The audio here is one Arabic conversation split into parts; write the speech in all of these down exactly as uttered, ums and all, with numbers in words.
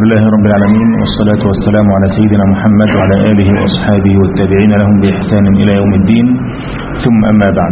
لله رب العالمين، والصلاة والسلام على سيدنا محمد وعلى آله وأصحابه والتابعين لهم بإحسان إلى يوم الدين، ثم أما بعد.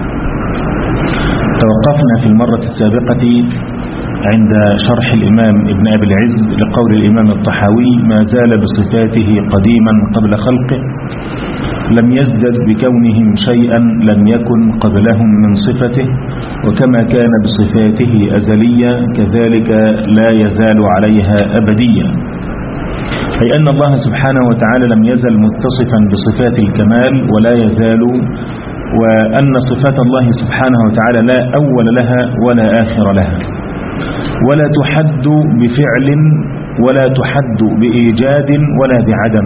توقفنا في المرة السابقة عند شرح الإمام ابن أبي العز لقول الإمام الطحاوي: ما زال بصفاته قديما قبل خلقه، لم يزدد بكونهم شيئا لم يكن قبلهم من صفته، وكما كان بصفاته أزليا كذلك لا يزال عليها أبديا. أي أن الله سبحانه وتعالى لم يزل متصفا بصفات الكمال ولا يزال، وأن صفات الله سبحانه وتعالى لا أول لها ولا آخر لها، ولا تحد بفعل ولا تحد بإيجاد ولا بعدم.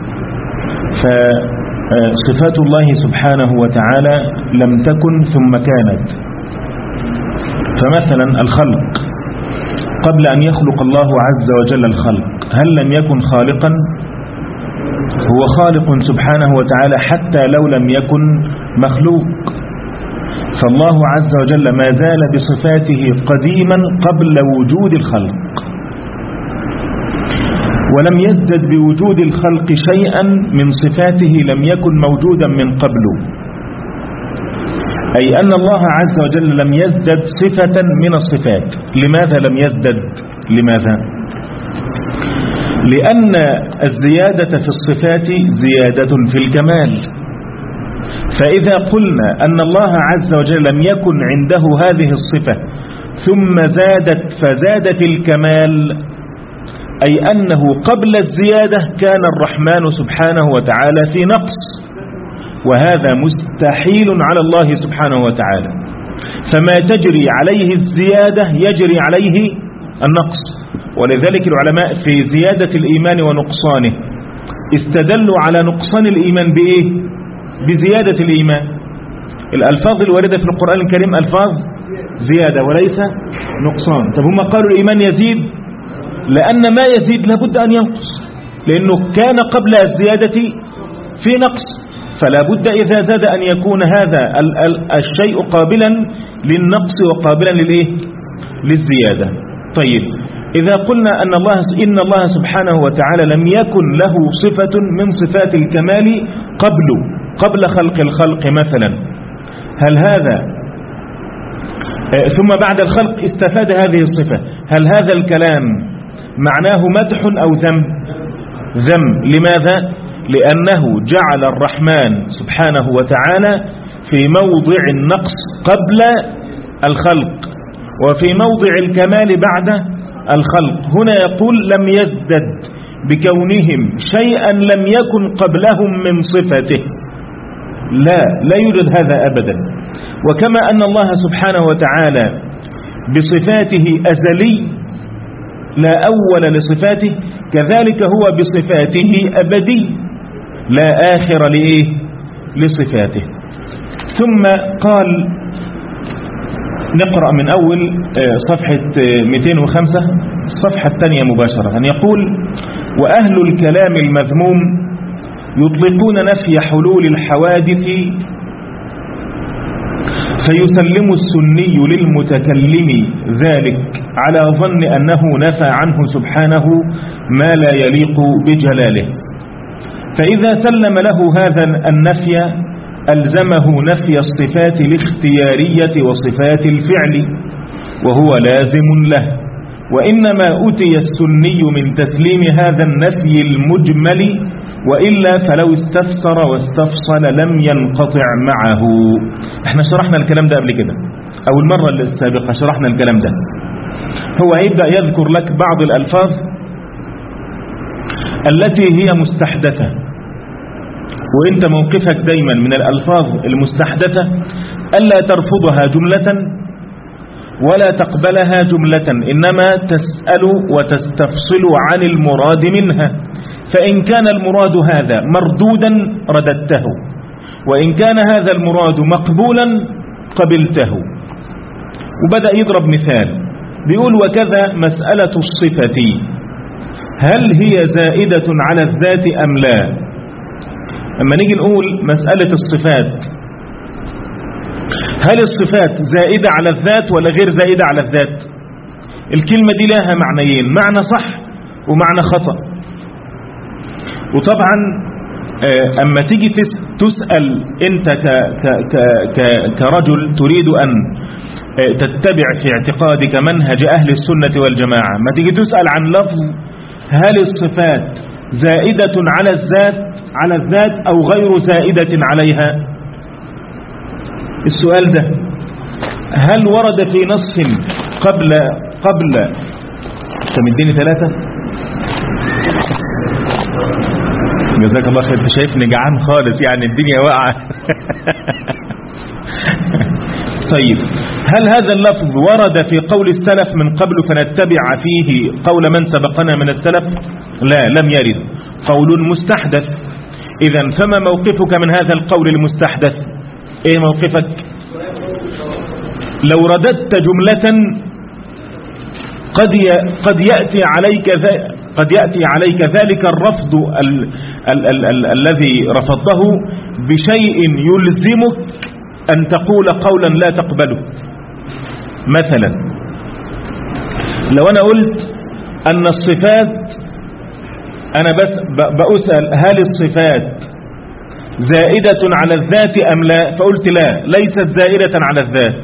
فصفات الله سبحانه وتعالى لم تكن ثم كانت. فمثلا الخلق، قبل أن يخلق الله عز وجل الخلق هل لم يكن خالقا؟ هو خالق سبحانه وتعالى حتى لو لم يكن مخلوق. فالله عز وجل ما زال بصفاته قديما قبل وجود الخلق، ولم يزدد بوجود الخلق شيئا من صفاته لم يكن موجودا من قبله. أي أن الله عز وجل لم يزدد صفة من الصفات. لماذا لم يزدد؟ لماذا؟ لأن الزيادة في الصفات زيادة في الكمال. فإذا قلنا أن الله عز وجل لم يكن عنده هذه الصفة ثم زادت فزادت الكمال، أي أنه قبل الزيادة كان الرحمن سبحانه وتعالى في نقص، وهذا مستحيل على الله سبحانه وتعالى. فما تجري عليه الزيادة يجري عليه النقص. ولذلك العلماء في زيادة الإيمان ونقصانه استدلوا على نقصان الإيمان بإيه؟ بزيادة الإيمان. الألفاظ الواردة في القرآن الكريم ألفاظ زيادة وليس نقصان. طب هم قالوا الإيمان يزيد لأن ما يزيد لابد أن ينقص، لأنه كان قبل الزيادة في نقص، فلا بد إذا زاد أن يكون هذا الشيء قابلا للنقص وقابلا للإيه؟ للزيادة. طيب، إذا قلنا أن الله إن الله سبحانه وتعالى لم يكن له صفة من صفات الكمال قبل قبل خلق الخلق مثلا، هل هذا ثم بعد الخلق استفاد هذه الصفة، هل هذا الكلام معناه مدح أو ذم؟ ذم. لماذا؟ لأنه جعل الرحمن سبحانه وتعالى في موضع النقص قبل الخلق وفي موضع الكمال بعد الخلق. هنا يقول لم يزدد بكونهم شيئا لم يكن قبلهم من صفته. لا لا يوجد هذا أبدا. وكما أن الله سبحانه وتعالى بصفاته أزلي لا أول لصفاته، كذلك هو بصفاته أبدي لا آخر لإيه؟ لصفاته. ثم قال، نقرأ من أول صفحة مئتين وخمسة الصفحة الثانية مباشرة، أن يقول: وأهل الكلام المذموم يطلقون نفي حلول الحوادث، فيسلم السني للمتكلم ذلك على ظن أنه نفى عنه سبحانه ما لا يليق بجلاله. فإذا سلم له هذا النفي ألزمه نفي الصفات الاختيارية وصفات الفعل، وهو لازم له. وإنما أتي السني من تسليم هذا النفي المجمل، وإلا فلو استفسر واستفصل لم ينقطع معه. احنا شرحنا الكلام ده قبل كده، أو المرة السابقة شرحنا الكلام ده. هو يبدأ يذكر لك بعض الألفاظ التي هي مستحدثة، وإنت موقفك دايما من الألفاظ المستحدثة ألا ترفضها جملة ولا تقبلها جملة، إنما تسأل وتستفصل عن المراد منها. فإن كان المراد هذا مردودا رددته، وإن كان هذا المراد مقبولا قبلته. وبدأ يضرب مثال، بيقول: وكذا مسألة الصفة هل هي زائدة على الذات أم لا؟ أما نيجي نقول مسألة الصفات، هل الصفات زائدة على الذات ولا غير زائدة على الذات؟ الكلمة دي لها معنيين: معنى صح ومعنى خطأ. وطبعا أما تيجي تسأل أنت كرجل تريد أن تتبع في اعتقادك منهج أهل السنة والجماعة، ما تيجي تسأل عن لفظ هل الصفات زائدة على الذات على الذات أو غير زائدة عليها؟ السؤال ده هل ورد في نص قبل قبل تمديني ثلاثة؟ جزاك الله خير. انت شايفني جعان خالص يعني الدنيا واقعة. طيب هل هذا اللفظ ورد في قول السلف من قبل فنتبع فيه قول من سبقنا من السلف؟ لا، لم يرد. قول مستحدث. إذن فما موقفك من هذا القول المستحدث؟ ايه موقفك؟ لو رددت جملة قد قد يأتي عليك قد يأتي عليك ذلك الرفض ال ال ال ال الذي رفضته بشيء يلزمك أن تقول قولا لا تقبله. مثلا لو أنا قلت أن الصفات، أنا بس بأسأل هل الصفات زائدة على الذات أم لا؟ فقلت لا، ليست زائدة على الذات.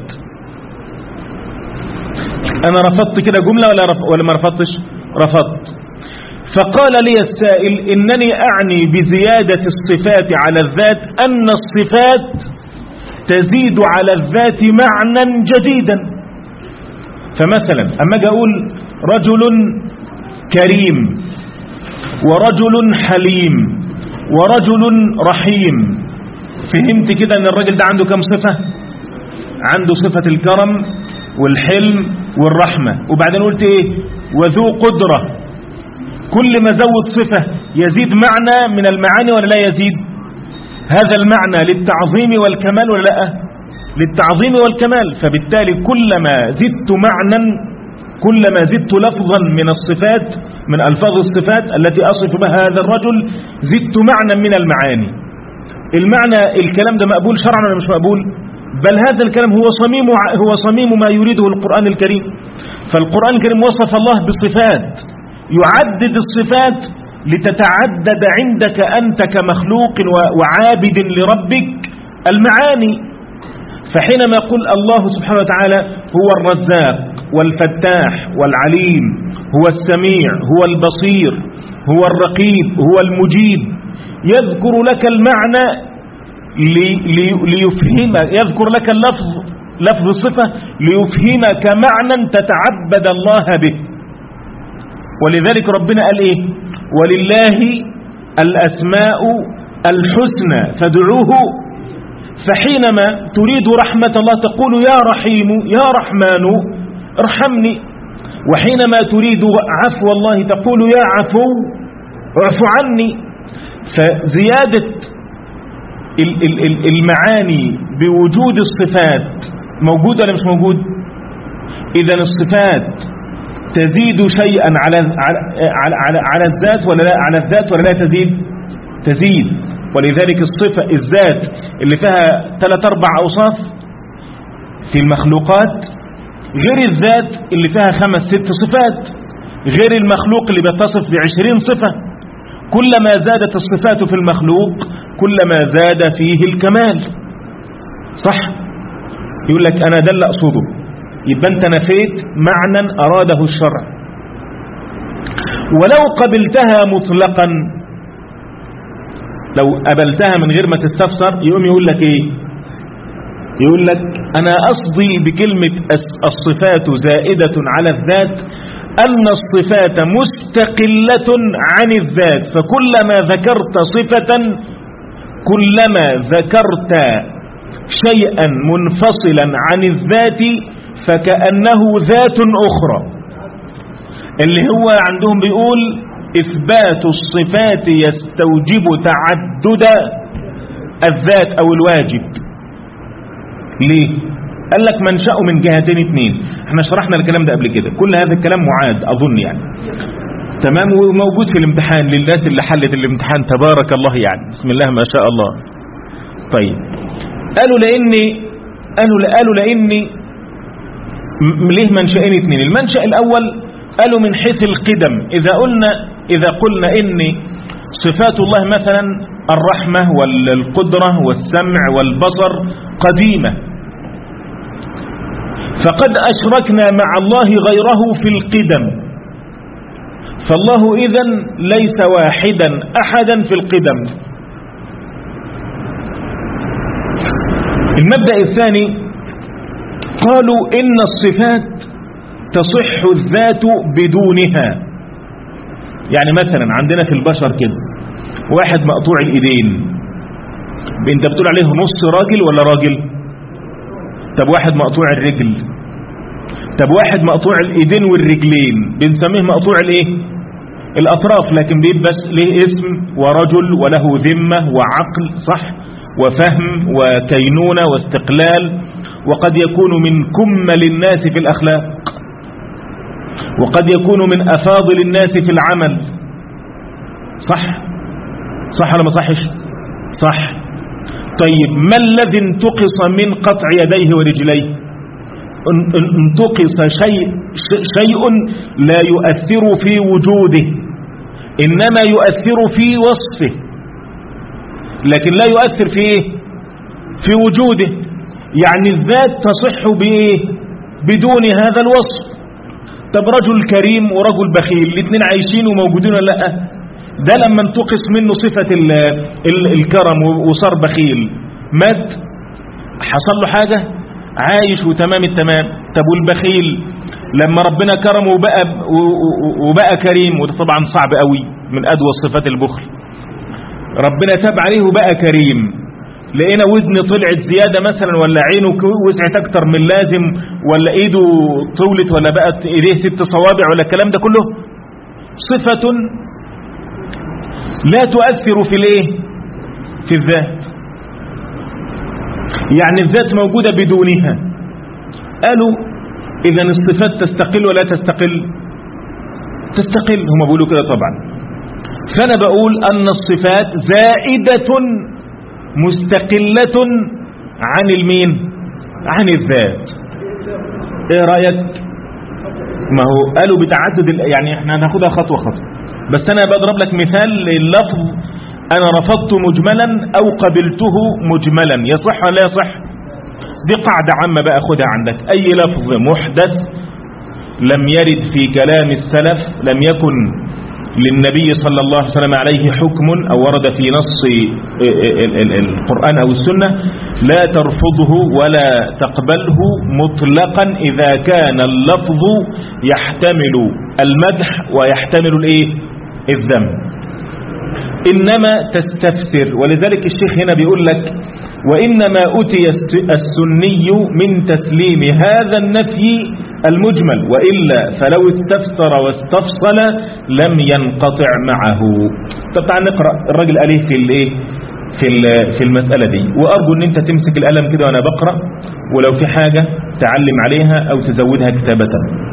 أنا رفضت كده جملة ولا رف... ولا ما رفضتش؟ رفضت. فقال لي السائل إنني أعني بزيادة الصفات على الذات أن الصفات تزيد على الذات معنى جديدا. فمثلا أما أجي أقول رجل كريم ورجل حليم ورجل رحيم، فهمت كده أن الرجل ده عنده كم صفة؟ عنده صفة الكرم والحلم والرحمة. وبعدين قلت ايه؟ وذو قدرة. كل ما زود صفة يزيد معنى من المعاني ولا لا يزيد؟ هذا المعنى للتعظيم والكمال ولا لا؟ للتعظيم والكمال. فبالتالي كلما زدت معنى، كلما زدت لفظا من الصفات، من ألفاظ الصفات التي أصف بها هذا الرجل، زدت معنى من المعاني. المعنى الكلام ده مقبول شرعا ولا مش مقبول؟ بل هذا الكلام هو صميم هو صميم ما يريده القرآن الكريم. فالقرآن الكريم وصف الله بصفات، يعدد الصفات لتتعدد عندك أنت كمخلوق وعابد لربك المعاني. فحينما يقول الله سبحانه وتعالى هو الرزاق والفتاح والعليم، هو السميع، هو البصير، هو الرقيب، هو المجيب، يذكر لك المعنى ليفهمك، يذكر لك اللفظ لفظ الصفة ليفهمك معنى تتعبد الله به. ولذلك ربنا قال ايه؟ ولله الأسماء الحسنى فادعوه. فحينما تريد رحمة الله تقول يا رحيم يا رحمن ارحمني، وحينما تريد عفو الله تقول يا عفو اعف عني. فزيادة المعاني بوجود الصفات موجود ولا مش موجود؟ إذا الصفات تزيد شيئا على على على, على الذات ولا لا؟ على الذات ولا لا تزيد؟ تزيد. ولذلك الصفة الذات اللي فيها ثلاث أربع أوصاف في المخلوقات غير الذات اللي فيها خمس ست صفات، غير المخلوق اللي بيتصف بعشرين صفة. كلما زادت الصفات في المخلوق كلما زاد فيه الكمال. صح؟ يقول لك أنا ده اللي أقصده، يبقى أنت نفيت معنى أراده الشرع. ولو قبلتها مطلقا، لو قبلتها من غير ما تستفسر، يقوم يقول لك إيه؟ يقول لك أنا أصدي بكلمة الصفات زائدة على الذات أن الصفات مستقلة عن الذات، فكلما ذكرت صفة كلما ذكرت شيئا منفصلا عن الذات فكأنه ذات أخرى. اللي هو عندهم بيقول إثبات الصفات يستوجب تعدد الذات أو الواجب. ليه؟ قال لك منشأه من جهتين اثنين. احنا شرحنا الكلام ده قبل كده، كل هذا الكلام معاد أظن يعني تمام، وموجود في الامتحان للناس اللي حلت الامتحان تبارك الله يعني بسم الله ما شاء الله. طيب قالوا لأني قالوا قالوا لأني ليه منشأين اثنين. المنشأ الأول قالوا من حيث القدم، إذا قلنا إذا قلنا إن صفات الله مثلا الرحمة والقدرة والسمع والبصر قديمة، فقد أشركنا مع الله غيره في القدم، فالله إذن ليس واحدا أحدا في القدم. المبدأ الثاني قالوا إن الصفات تصح الذات بدونها. يعني مثلا عندنا في البشر كده واحد مقطوع الإيدين، انت بتقول عليه نص راجل ولا راجل؟ طب واحد مقطوع الرجل، طب واحد مقطوع الإيدين والرجلين بنسميه مقطوع الايه؟ الأطراف، لكن بيبقى له اسم ورجل وله ذمة وعقل، صح، وفهم وكينونة واستقلال، وقد يكون من كمل الناس في الأخلاق، وقد يكون من أفاضل الناس في العمل، صح صح ولا ما صحش؟ صح. طيب ما الذي انتقص من قطع يديه ورجليه؟ انتقص شيء شيء لا يؤثر في وجوده، إنما يؤثر في وصفه، لكن لا يؤثر في إيه؟ في وجوده. يعني الذات تصح بإيه؟ بدون هذا الوصف. طب رجل كريم ورجل بخيل الاثنين عايشين وموجودين ولا لا؟ ده لما انتقص منه صفة ال ال الكرم وصار بخيل، مات، حصل له حاجة؟ عايش وتمام التمام. طب والبخيل لما ربنا كرمه وبقى, وبقى كريم، وده طبعا صعب قوي، من أدوى صفات البخل، ربنا تاب عليه وبقى كريم، لقينا ودن طلعت زيادة مثلا، ولا عينه وسعت اكتر من لازم، ولا ايده طولت، ولا بقت ايديه ست صوابع، ولا الكلام ده كله، صفة لا تؤثر في الايه؟ في الذات. يعني الذات موجودة بدونها. قالوا اذا الصفات تستقل ولا تستقل؟ تستقل، هم بيقولوا كده طبعا. فانا بقول ان الصفات زائدة مستقلة عن المين؟ عن الذات. ايه رأيك؟ ما هو قالوا بتعدد، يعني احنا هناخدها خطوة خطوة، بس انا بضرب لك مثال لللفظ انا رفضت مجملا او قبلته مجملا، يصح ولا يصح؟ دي قاعدة عامة بقى، خدها عندك. اي لفظ محدث لم يرد في كلام السلف، لم يكن للنبي صلى الله عليه وسلم عليه حكم أو ورد في نص القرآن أو السنة، لا ترفضه ولا تقبله مطلقا إذا كان اللفظ يحتمل المدح ويحتمل الايه؟ الذم، إنما تستفسر. ولذلك الشيخ هنا بيقول لك وإنما أتي السني من تسليم هذا النفي المجمل، وإلا فلو استفسر واستفصل لم ينقطع معه. طب تعال نقرأ الراجل قال ايه في الايه في في المسألة دي، وأرجو ان انت تمسك القلم كده وانا بقرأ، ولو في حاجة تعلم عليها او تزودها كتابة.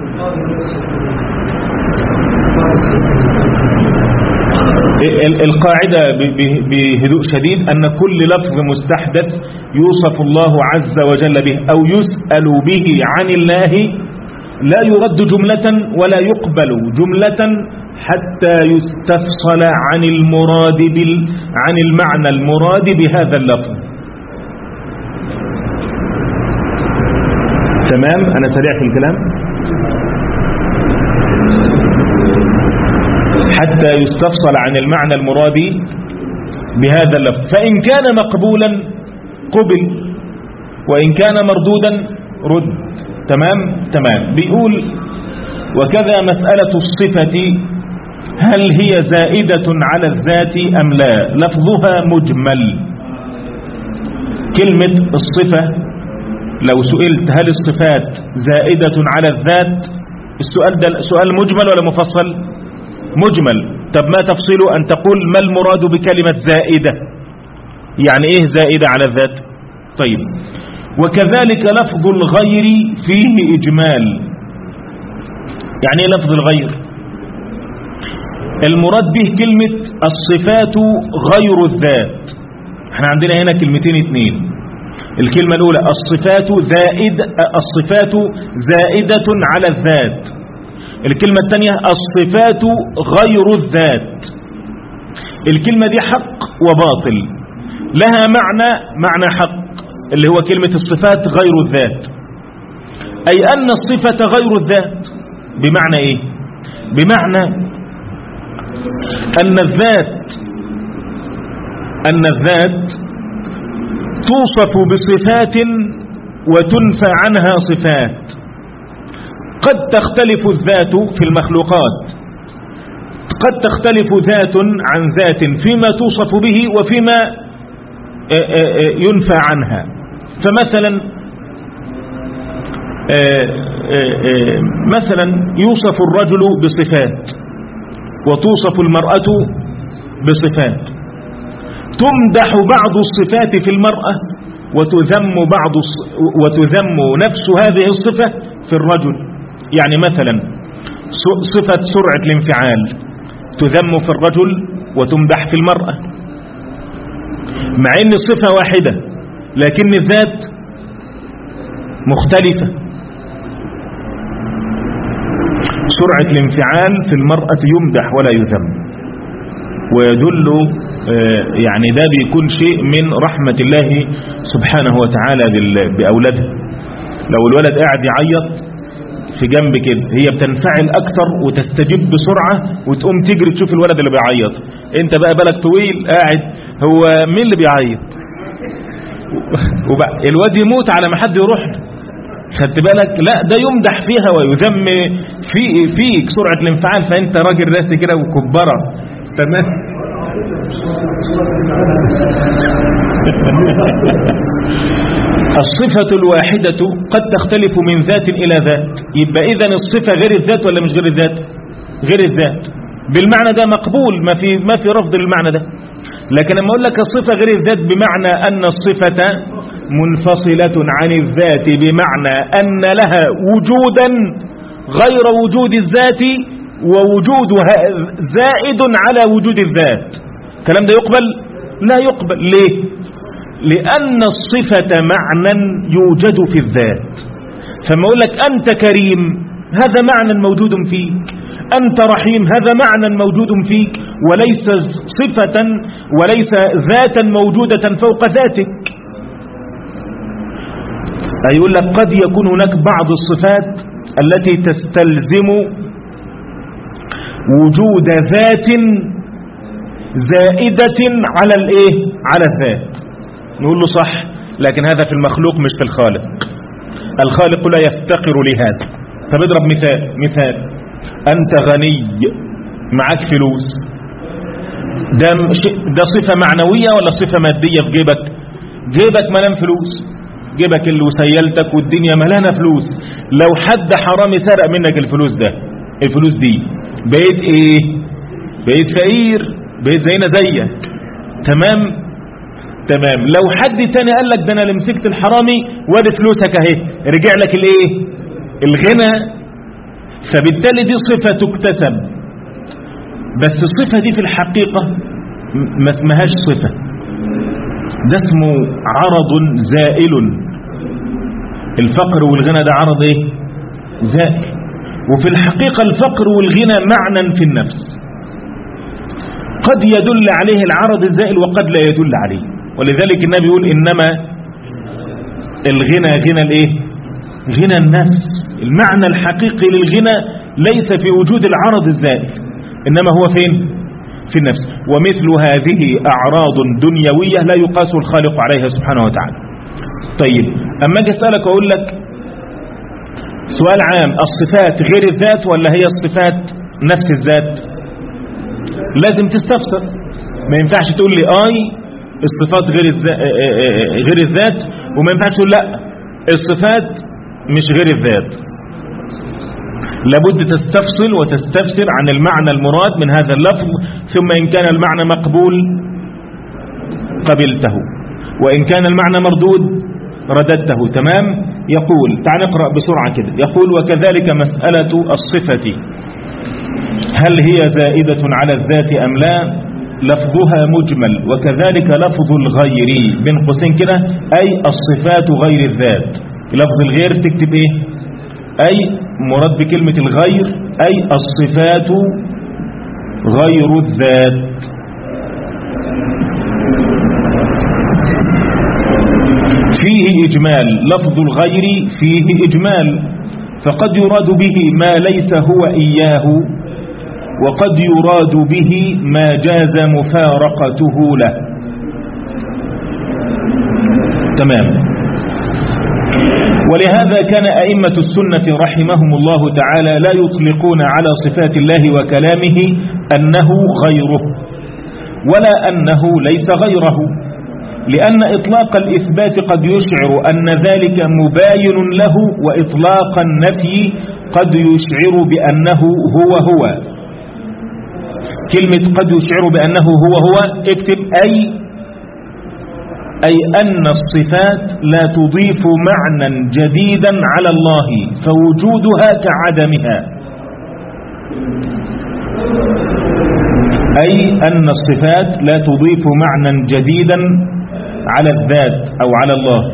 القاعدة بهدوء شديد أن كل لفظ مستحدث يوصف الله عز وجل به أو يسأل به عن الله لا يرد جملة ولا يقبل جملة حتى يستفصل عن المراد بال عن المعنى المراد بهذا اللفظ. تمام؟ أنا سريع في الكلام. حتى يستفصل عن المعنى المراد بهذا اللفظ، فإن كان مقبولا قبل، وإن كان مردودا رد. تمام؟ تمام. بيقول وكذا مسألة الصفة هل هي زائدة على الذات أم لا؟ لفظها مجمل. كلمة الصفة لو سئلت هل الصفات زائدة على الذات، السؤال ده سؤال مجمل ولا مفصل؟ مجمل. طب ما تفصيله؟ أن تقول ما المراد بكلمة زائدة، يعني إيه زائدة على الذات؟ طيب. وكذلك لفظ الغير فيه إجمال. يعني إيه لفظ الغير؟ المراد به كلمة الصفات غير الذات. احنا عندنا هنا كلمتين اتنين. الكلمة الأولى الصفات زائد، الصفات زائدة على الذات. الكلمة الثانية الصفات غير الذات. الكلمة دي حق وباطل، لها معنى معنى حق اللي هو كلمة الصفات غير الذات، أي أن الصفة غير الذات. بمعنى إيه؟ بمعنى أن الذات أن الذات توصف بصفات وتنفى عنها صفات. قد تختلف الذات في المخلوقات، قد تختلف ذات عن ذات فيما توصف به وفيما ينفى عنها. فمثلا مثلا يوصف الرجل بصفات وتوصف المرأة بصفات، تمدح بعض الصفات في المرأة وتذم بعض وتذم نفس هذه الصفة في الرجل. يعني مثلا صفة سرعة الانفعال تذم في الرجل وتمدح في المرأة، مع ان الصفة واحدة لكن الذات مختلفة. سرعة الانفعال في المرأة يمدح ولا يذم، ويدل يعني ده بيكون شيء من رحمة الله سبحانه وتعالى بأولاده. لو الولد قاعد يعيط في جنب كده هي بتنفعل أكتر وتستجيب بسرعة وتقوم تجري تشوف الولد اللي بيعيط. انت بقى بالك طويل قاعد، هو مين اللي بيعيط؟ الواد يموت على ما حد يروح له. خدت بالك؟ لا ده يمدح فيها ويذم في فيك سرعة الانفعال، فانت راجل راسي كده وكبرة. تمام. الصفة الواحدة قد تختلف من ذات إلى ذات. يبقى إذن الصفة غير الذات ولا مش غير الذات؟ غير الذات. بالمعنى ده مقبول، ما في ما في رفض للمعنى ده. لكن لما أقول لك الصفة غير الذات بمعنى أن الصفة منفصلة عن الذات، بمعنى أن لها وجودا غير وجود الذات ووجودها زائد على وجود الذات. الكلام ده يقبل؟ لا يقبل. ليه؟ لأن الصفة معنى يوجد في الذات. فما أقول لك أنت كريم هذا معنى موجود فيك، أنت رحيم هذا معنى موجود فيك، وليس صفة وليس ذاتا موجودة فوق ذاتك. يقول لك قد يكون هناك بعض الصفات التي تستلزم وجود ذات زائدة على الايه؟ على الذات. نقول له صح، لكن هذا في المخلوق مش في الخالق. الخالق لا يفتقر لهذا. طب اضرب مثال. مثال انت غني معك فلوس، ده ده صفة معنوية ولا صفة مادية في جيبك؟ جيبك ملان فلوس، جيبك اللي وسيلتك والدنيا ملانة فلوس. لو حد حرامي سرق منك الفلوس ده الفلوس دي بقيت ايه؟ بقيت فقير، بقيت زينا زيك. تمام تمام. لو حد تاني قال لك ده انا اللي مسكت الحرامي وادي فلوسك اهي، رجع لك الايه؟ الغنى. فبالتالي دي صفة تكتسب، بس الصفة دي في الحقيقة ما اسمهاش صفة، ده اسمه عرض زائل. الفقر والغنى ده عرض ايه؟ زائل. وفي الحقيقة الفقر والغنى معنى في النفس، قد يدل عليه العرض الزائل وقد لا يدل عليه. ولذلك النبي يقول إنما الغنى غنى الايه؟ غنى النفس. المعنى الحقيقي للغنى ليس في وجود العرض الزائل، إنما هو فين؟ في النفس. ومثل هذه أعراض دنيوية لا يقاس الخالق عليها سبحانه وتعالى. طيب أما أجي أسألك وأقول لك سؤال عام، الصفات غير الذات ولا هي الصفات نفس الذات؟ لازم تستفسر. ما ينفعش تقول لي آي الصفات غير الذات غير الذات وما ينفعش تقول لا الصفات مش غير الذات. لابد تستفصل وتستفسر عن المعنى المراد من هذا اللفظ، ثم إن كان المعنى مقبول قبلته، وإن كان المعنى مردود رددته. تمام. يقول تعال نقرأ بسرعة كده. يقول وكذلك مسألة الصفة هل هي زائدة على الذات أم لا، لفظها مجمل، وكذلك لفظ الغير بين قوسين كده، أي الصفات غير الذات. لفظ الغير تكتب إيه؟ أي مراد بكلمة الغير أي الصفات غير الذات. فيه إجمال، لفظ الغير فيه إجمال، فقد يراد به ما ليس هو إياه، وقد يراد به ما جاز مفارقته له. تمام. ولهذا كان أئمة السنة رحمهم الله تعالى لا يطلقون على صفات الله وكلامه أنه غيره ولا أنه ليس غيره، لأن إطلاق الإثبات قد يشعر أن ذلك مباين له، وإطلاق النفي قد يشعر بأنه هو هو. كلمة قد يشعر بأنه هو هو اكتب أي أي أن الصفات لا تضيف معنى جديدا على الله، فوجودها كعدمها. أي أن الصفات لا تضيف معنى جديدا على الذات أو على الله.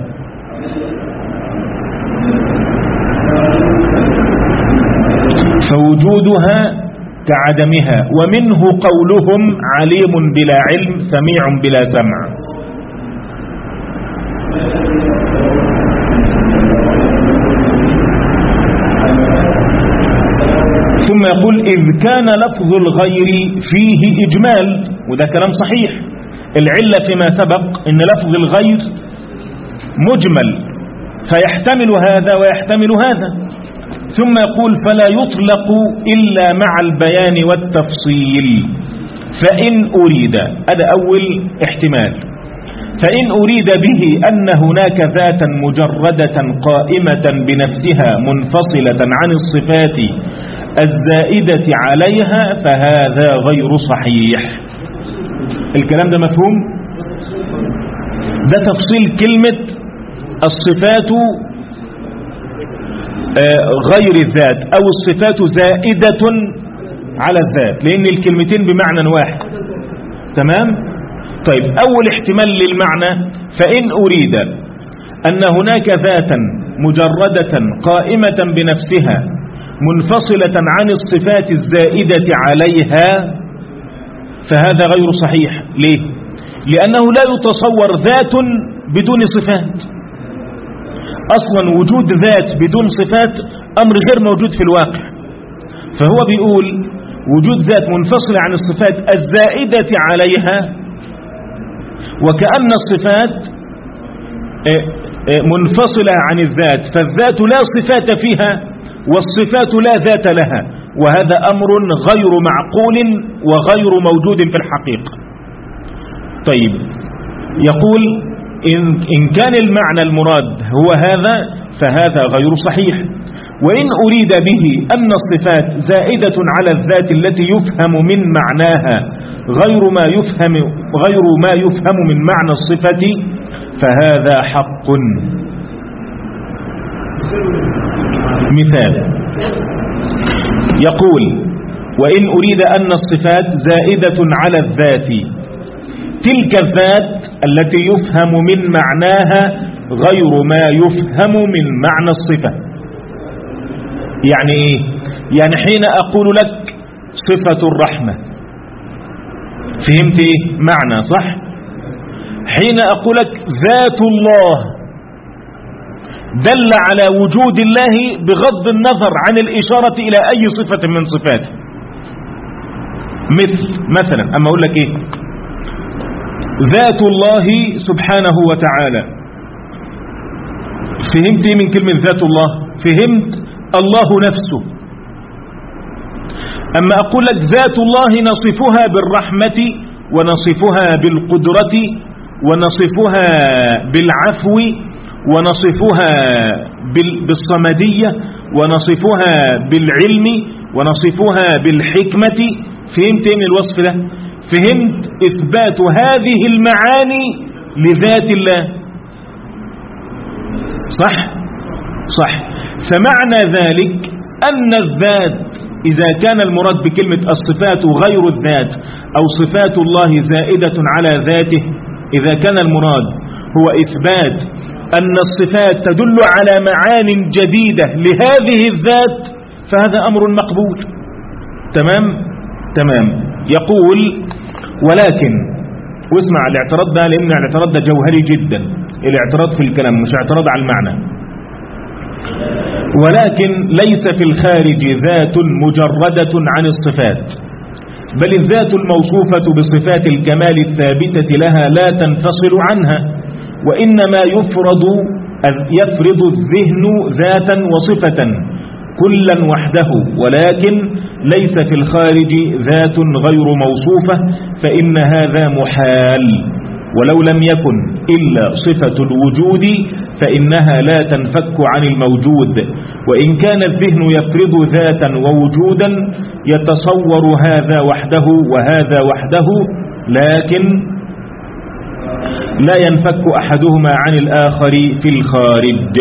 فوجودها كعدمها. ومنه قولهم عليم بلا علم سميع بلا سمع. ثم يقول إذ كان لفظ الغير فيه إجمال، وده كلام صحيح. العلة فيما سبق إن لفظ الغير مجمل فيحتمل هذا ويحتمل هذا. ثم يقول فلا يطلق إلا مع البيان والتفصيل. فإن أريد، هذا أول احتمال، فإن أريد به أن هناك ذاتا مجردة قائمة بنفسها منفصلة عن الصفات الزائدة عليها فهذا غير صحيح. الكلام ده مفهوم؟ ده تفصيل كلمة الصفات غير الذات أو الصفات زائدة على الذات، لأن الكلمتين بمعنى واحد. تمام؟ طيب، أول احتمال للمعنى فإن أريد أن هناك ذاتا مجردة قائمة بنفسها منفصلة عن الصفات الزائدة عليها فهذا غير صحيح. ليه؟ لأنه لا يتصور ذات بدون صفات. أصلا وجود ذات بدون صفات أمر غير موجود في الواقع. فهو بيقول وجود ذات منفصلة عن الصفات الزائدة عليها، وكأن الصفات منفصلة عن الذات، فالذات لا صفات فيها والصفات لا ذات لها، وهذا أمر غير معقول وغير موجود في الحقيقة. طيب، يقول إن, إن كان المعنى المراد هو هذا فهذا غير صحيح. وإن أريد به أن الصفات زائدة على الذات التي يفهم من معناها غير ما يفهم غير ما يفهم من معنى الصفة فهذا حق. مثال، يقول وإن أريد أن الصفات زائدة على الذات، تلك الذات التي يفهم من معناها غير ما يفهم من معنى الصفة. يعني إيه؟ يعني حين أقول لك صفة الرحمة فهمت إيه؟ معنى صح؟ حين أقول لك ذات الله دل على وجود الله بغض النظر عن الإشارة إلى أي صفة من صفاته. مثل مثلا أما أقول لك إيه؟ ذات الله سبحانه وتعالى، فهمت إيه من كلمة ذات الله؟ فهمت الله نفسه. أما أقول لك ذات الله نصفها بالرحمة ونصفها بالقدرة ونصفها بالعفو ونصفها بالصمدية ونصفها بالعلم ونصفها بالحكمة. فهمت من الوصف ده؟ فهمت إثبات هذه المعاني لذات الله. صح؟ صح. فمعنى ذلك أن الذات إذا كان المراد بكلمة الصفات غير الذات أو صفات الله زائدة على ذاته، إذا كان المراد هو إثبات أن الصفات تدل على معان جديدة لهذه الذات فهذا أمر مقبول. تمام تمام. يقول ولكن، واسمع الاعتراض ده لأن الاعتراض ده جوهري جدا، الاعتراض في الكلام مش اعتراض على المعنى. ولكن ليس في الخارج ذات مجردة عن الصفات، بل الذات الموصوفة بصفات الكمال الثابتة لها لا تنفصل عنها، وإنما يفرض يفرض الذهن ذاتا وصفة كلا وحده، ولكن ليس في الخارج ذات غير موصوفة، فإن هذا محال. ولو لم يكن إلا صفة الوجود فإنها لا تنفك عن الموجود، وإن كان الذهن يفرض ذاتا ووجودا يتصور هذا وحده وهذا وحده، لكن لا ينفك أحدهما عن الآخر في الخارج.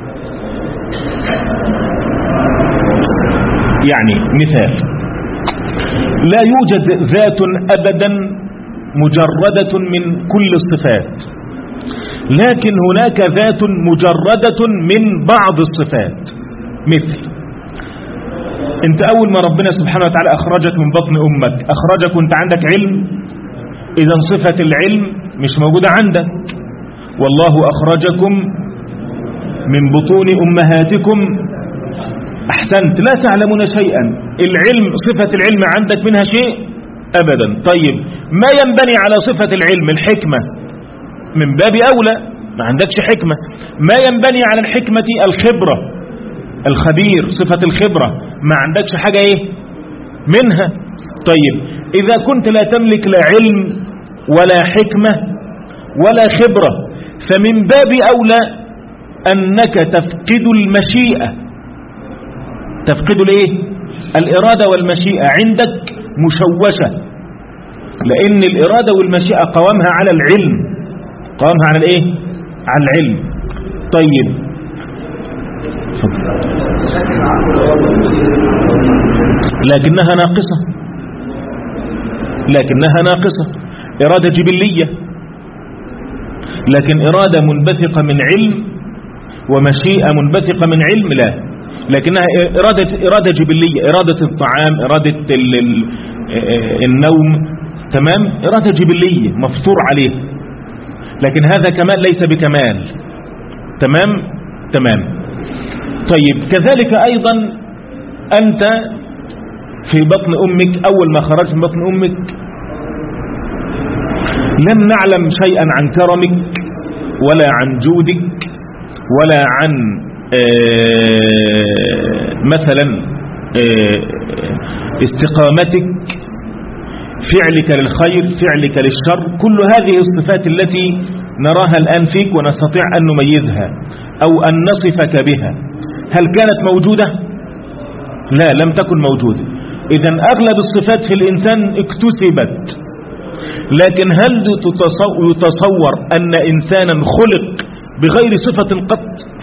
يعني مثال، لا يوجد ذات أبدا مجردة من كل الصفات، لكن هناك ذات مجردة من بعض الصفات. مثل انت أول ما ربنا سبحانه وتعالى أخرجك من بطن أمك أخرجك وانت عندك علم، إذا صفة العلم مش موجودة عندك. والله أخرجكم من بطون أمهاتكم، أحسنت، لا تعلمون شيئا. العلم، صفة العلم عندك منها شيء أبدا. طيب ما ينبني على صفة العلم؟ الحكمة، من باب أولى ما عندكش حكمة. ما ينبني على الحكمة؟ الخبرة، الخبير، صفة الخبرة ما عندكش حاجة إيه منها. طيب إذا كنت لا تملك لا علم ولا حكمة ولا خبرة، فمن باب أولى أنك تفقد المشيئة. تفقد الإيه؟ الإرادة والمشيئة عندك مشوشة، لأن الإرادة والمشيئة قوامها على العلم، قوامها على الإيه؟ على العلم. طيب لكنها ناقصة، لكنها ناقصة إرادة جبلية، لكن إرادة منبثقة من علم ومشيئة منبثقة من علم لا، لكنها إرادة, إرادة جبلية، إرادة الطعام، إرادة النوم، تمام، إرادة جبلية مفطور عليه، لكن هذا كمال ليس بكمال. تمام تمام. طيب كذلك أيضا أنت في بطن أمك، أول ما خرجت من بطن أمك لم نعلم شيئا عن كرمك ولا عن جودك ولا عن مثلا استقامتك، فعلك للخير، فعلك للشر، كل هذه الصفات التي نراها الآن فيك ونستطيع أن نميزها أو أن نصفك بها، هل كانت موجودة؟ لا، لم تكن موجودة. إذن أغلب الصفات في الإنسان اكتسبت، لكن هل يتصور أن إنسانا خلق بغير صفة قط؟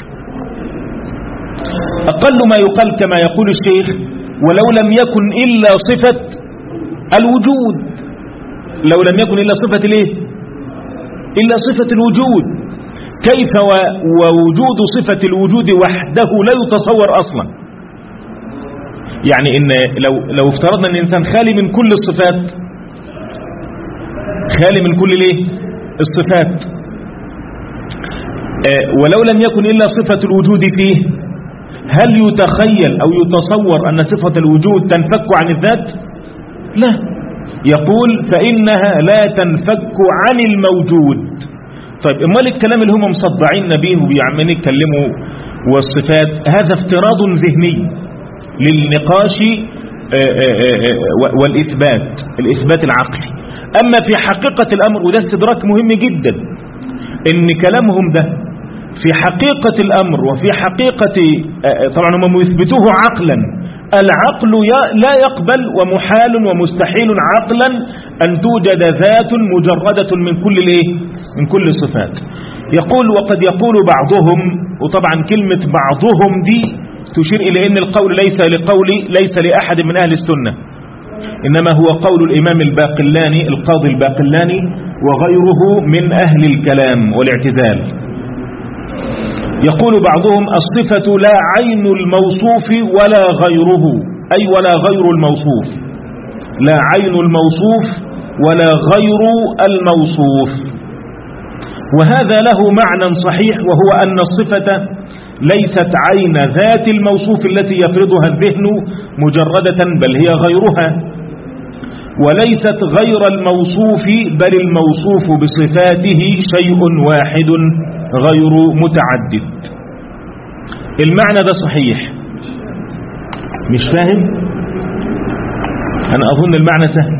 أقل ما يقال كما يقول الشيخ: ولو لم يكن إلا صفة الوجود، لو لم يكن إلا صفة الإيه؟ إلا صفة الوجود، كيف ووجود صفة الوجود وحده لا يتصور أصلا؟ يعني إن لو, لو افترضنا أن الإنسان خالي من كل الصفات، خالي من كل الإيه؟ الصفات، آه ولو لم يكن إلا صفة الوجود فيه، هل يتخيل أو يتصور أن صفة الوجود تنفك عن الذات؟ لا، يقول فإنها لا تنفك عن الموجود. طيب امال الكلام اللي هم مصدعين به وبيعملين يتكلموا والصفات، هذا افتراض ذهني للنقاش والإثبات، الإثبات العقلي. أما في حقيقة الأمر، وده استدراك مهم جدا، إن كلامهم ده في حقيقة الأمر وفي حقيقة، طبعا هم يثبتوه عقلا، العقل لا يقبل ومحال ومستحيل عقلا أن توجد ذات مجردة من كل الايه؟ من كل الصفات. يقول وقد يقول بعضهم، وطبعا كلمة بعضهم دي تشير إلى أن القول ليس لقول ليس لأحد من أهل السنة، إنما هو قول الإمام الباقلاني، القاضي الباقلاني وغيره من أهل الكلام والاعتزال. يقول بعضهم الصفة لا عين الموصوف ولا غيره، أي ولا غير الموصوف، لا عين الموصوف ولا غير الموصوف. وهذا له معنى صحيح، وهو أن الصفة ليست عين ذات الموصوف التي يفرضها الذهن مجردة، بل هي غيرها، وليست غير الموصوف، بل الموصوف بصفاته شيء واحد غير متعدد. المعنى ده صحيح؟ مش فاهم؟ أنا أظن المعنى سهل.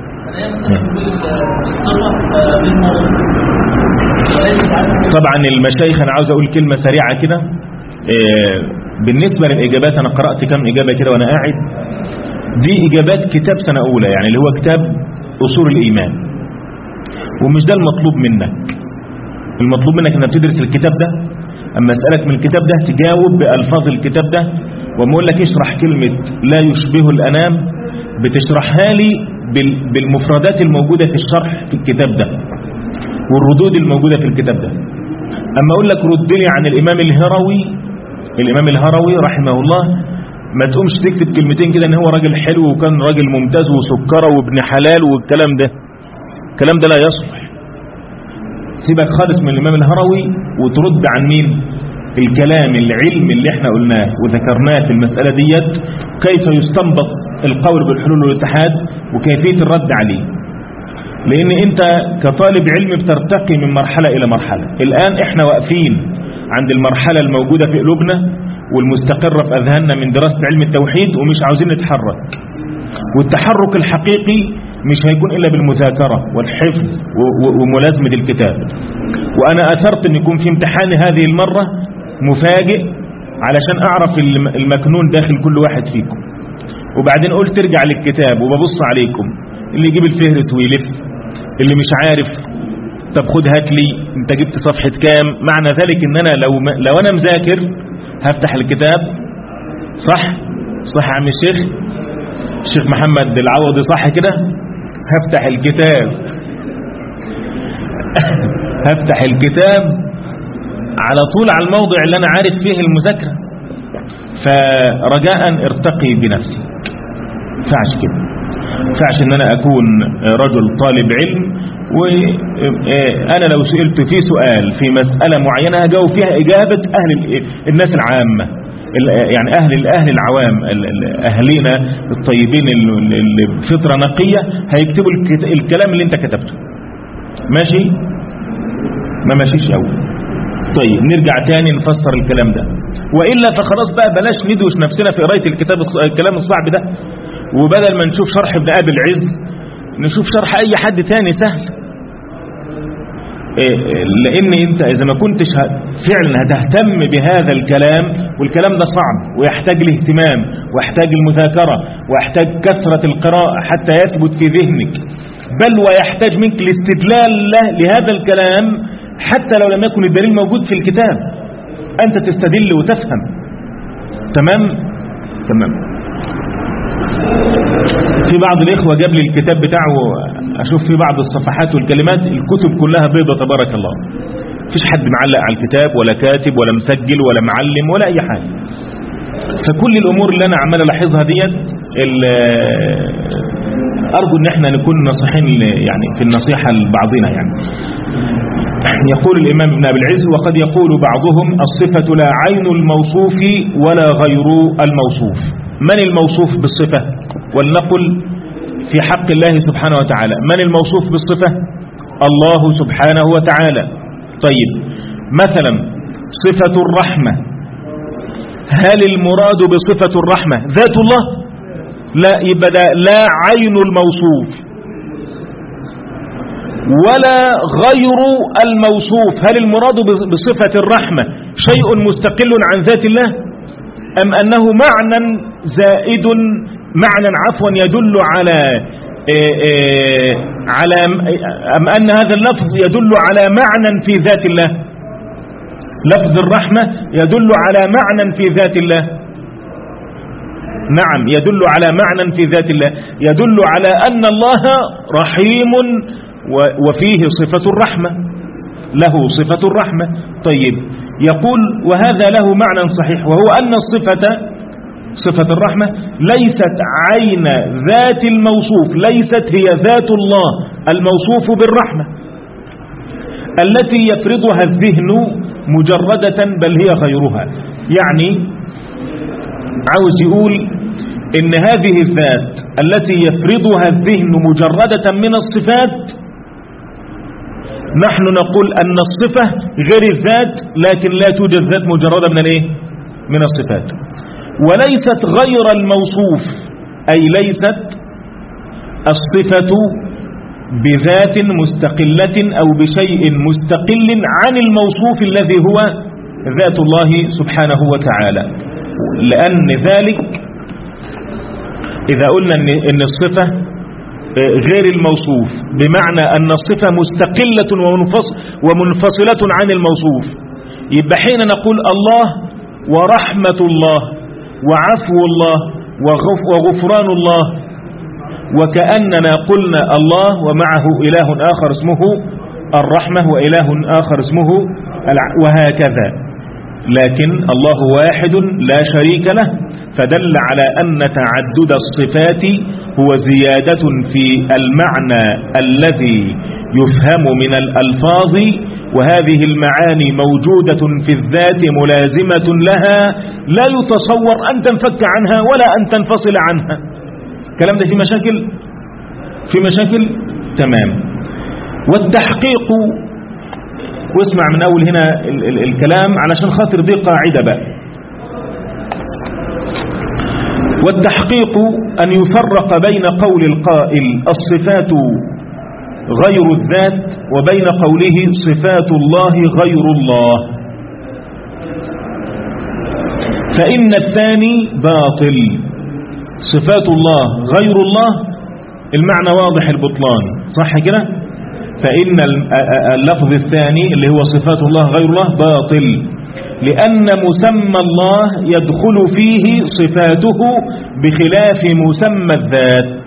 طبعا المشايخ أنا عاوز أقول كلمة سريعة كده. بالنسبة للإجابات أنا قرأت كم إجابة كده وأنا قاعد، دي إجابات كتاب سنة أولى، يعني اللي هو كتاب أصول الإيمان، ومش ده المطلوب منك. المطلوب منك أنك تدرس الكتاب ده، أما أسألك من الكتاب ده تجاوب بألفاظ الكتاب ده، وما أقول لك اشرح كلمة لا يشبه الأنام بتشرحها لي بالمفردات الموجودة في الشرح في الكتاب ده والردود الموجودة في الكتاب ده. أما أقول لك رد لي عن الإمام الهروي، الإمام الهروي رحمه الله، ما تقومش تكتب كلمتين كده ان هو راجل حلو وكان راجل ممتاز وسكره وابن حلال والكلام ده، الكلام ده لا يصلح. سيبك خالص من الإمام الهروي وترد عن مين؟ الكلام العلم اللي احنا قلناه وذكرناه في المسألة ديت، كيف يستنبط القول بالحلول والاتحاد وكيفية الرد عليه. لأن انت كطالب علم بترتقي من مرحلة إلى مرحلة. الآن احنا واقفين عند المرحلة الموجودة في قلوبنا والمستقرة في أذهاننا من دراسة علم التوحيد، ومش عاوزين نتحرك. والتحرك الحقيقي مش هيكون إلا بالمذاكرة والحفظ وملازمة الكتاب. وأنا أثرت أن يكون في امتحان هذه المرة مفاجئ علشان أعرف المكنون داخل كل واحد فيكم، وبعدين قلت ترجع للكتاب وببص عليكم، اللي يجيب الفهرس ويلف، اللي مش عارف طب خد هات لي انت جبت صفحة كام. معنى ذلك ان انا لو, لو انا مذاكر هفتح الكتاب، صح صح يا عم الشيخ الشيخ محمد العوضي، صح كده؟ هفتح الكتاب هفتح الكتاب على طول على الموضع اللي انا عارف فيه المذاكرة. فرجاء ارتقي بنفسي، فعش كده، فعش ان انا اكون رجل طالب علم وانا لو سئلت في سؤال في مسألة معينة هجاوب فيها اجابة اهل الناس العامة، يعني اهل الاهل العوام اهلنا الطيبين اللي بفطرة نقية هيكتبوا الكلام اللي انت كتبته. ماشي؟ ما ماشيش قوي. طيب نرجع تاني نفسر الكلام ده، وإلا فخلاص بقى بلاش ندوش نفسنا في قراية الكتاب الكلام الصعب ده، وبدل ما نشوف شرح ابن أبي العز نشوف شرح أي حد تاني سهل. لأن أنت إذا ما كنتش فعلا هتهتم بهذا الكلام، والكلام ده صعب ويحتاج الاهتمام ويحتاج المذاكرة ويحتاج كثرة القراءة حتى يثبت في ذهنك، بل ويحتاج منك الاستدلال لهذا الكلام حتى لو لم يكن الدليل موجود في الكتاب، أنت تستدل وتفهم. تمام؟ تمام. في بعض الإخوة جاب لي الكتاب بتاعه، أشوف في بعض الصفحات والكلمات الكتب كلها بيضة تبارك الله، فيش حد معلق على الكتاب ولا كاتب ولا مسجل ولا معلم ولا أي حاجة. فكل الأمور اللي أنا عمال ألاحظها ديت أرجو أن احنا نكون نصحين يعني في النصيحة لبعضنا. يعني يقول الإمام ابن أبي العز: وقد يقول بعضهم الصفة لا عين الموصوف ولا غير الموصوف. من الموصوف بالصفة؟ ولنقل في حق الله سبحانه وتعالى، من الموصوف بالصفة؟ الله سبحانه وتعالى. طيب مثلا صفة الرحمة، هل المراد بصفة الرحمة ذات الله؟ لا، يبقى لا عين الموصوف ولا غير الموصوف. هل المراد بصفة الرحمة شيء مستقل عن ذات الله، أم أنه معنى زائد، معنى عفوا يدل على على أم أن هذا اللفظ يدل على معنى في ذات الله؟ لفظ الرحمة يدل على معنى في ذات الله. نعم، يدل على معنى في ذات الله، يدل على أن الله رحيم وفيه صفة الرحمة، له صفة الرحمة. طيب يقول وهذا له معنى صحيح، وهو أن الصفة صفة الرحمة ليست عين ذات الموصوف، ليست هي ذات الله الموصوف بالرحمة التي يفرضها الذهن مجردة، بل هي غيرها. يعني عاوز يقول إن هذه الذات التي يفرضها الذهن مجردة من الصفات، نحن نقول أن الصفة غير الذات، لكن لا توجد ذات مجردة من الايه؟ من الصفات. وليست غير الموصوف، أي ليست الصفة بذات مستقلة أو بشيء مستقل عن الموصوف الذي هو ذات الله سبحانه وتعالى. لأن ذلك إذا قلنا أن الصفة غير الموصوف بمعنى أن الصفة مستقلة ومنفصلة عن الموصوف، يبقى حين نقول الله ورحمة الله وعفو الله وغفران الله، وكأننا قلنا الله ومعه إله آخر اسمه الرحمة وإله آخر اسمه وهكذا. لكن الله واحد لا شريك له، فدل على أن تعدد الصفات هو زيادة في المعنى الذي يفهم من الألفاظ، وهذه المعاني موجودة في الذات ملازمة لها، لا يتصور أن تنفك عنها ولا أن تنفصل عنها. الكلام ده في مشاكل في مشاكل تمام. والتحقيق، واسمع من أول هنا ال ال الكلام علشان خاطر دي قاعدة بقى. والتحقيق أن يفرق بين قول القائل الصفات غير الذات وبين قوله صفات الله غير الله، فإن الثاني باطل. صفات الله غير الله المعنى واضح البطلان، صح كده؟ فإن اللفظ الثاني اللي هو صفات الله غير الله باطل، لأن مسمى الله يدخل فيه صفاته بخلاف مسمى الذات.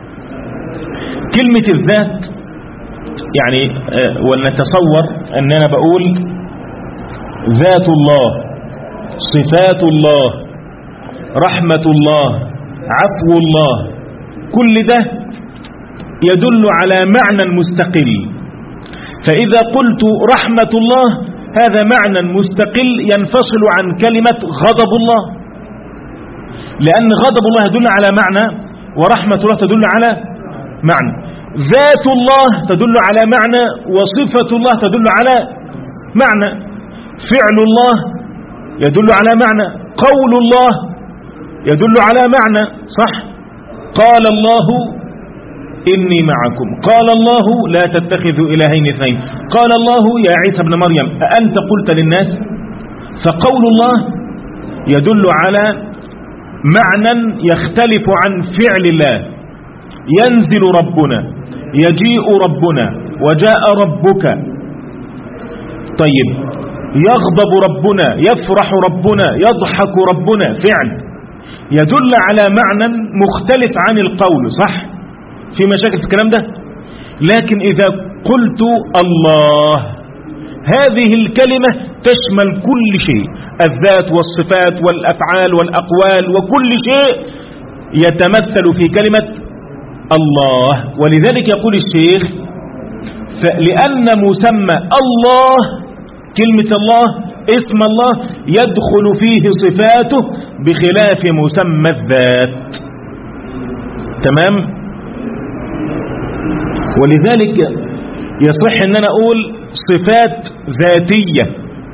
كلمة الذات يعني ولنتصور أننا بقول ذات الله، صفات الله، رحمة الله، عفو الله، كل ده يدل على معنى مستقل. فإذا قلت رحمة الله هذا معنى مستقل ينفصل عن كلمة غضب الله، لأن غضب الله يدل على معنى ورحمة الله تدل على معنى، ذات الله تدل على معنى وصفة الله تدل على معنى، فعل الله يدل على معنى، قول الله يدل على معنى، صح؟ قال الله إني معكم، قال الله لا تتخذوا إلهين اثنين، قال الله يا عيسى ابن مريم أأنت قلت للناس. فقول الله يدل على معنى يختلف عن فعل الله، ينزل ربنا، يجيء ربنا، وجاء ربك. طيب يغضب ربنا، يفرح ربنا، يضحك ربنا، فعل يدل على معنى مختلف عن القول، صح؟ في مشاكل في الكلام ده. لكن إذا قلت الله هذه الكلمة تشمل كل شيء، الذات والصفات والأفعال والأقوال وكل شيء يتمثل في كلمة الله. ولذلك يقول الشيخ لأن مسمى الله كلمة الله اسم الله يدخل فيه صفاته بخلاف مسمى الذات، تمام؟ ولذلك يصح ان انا اقول صفات ذاتية،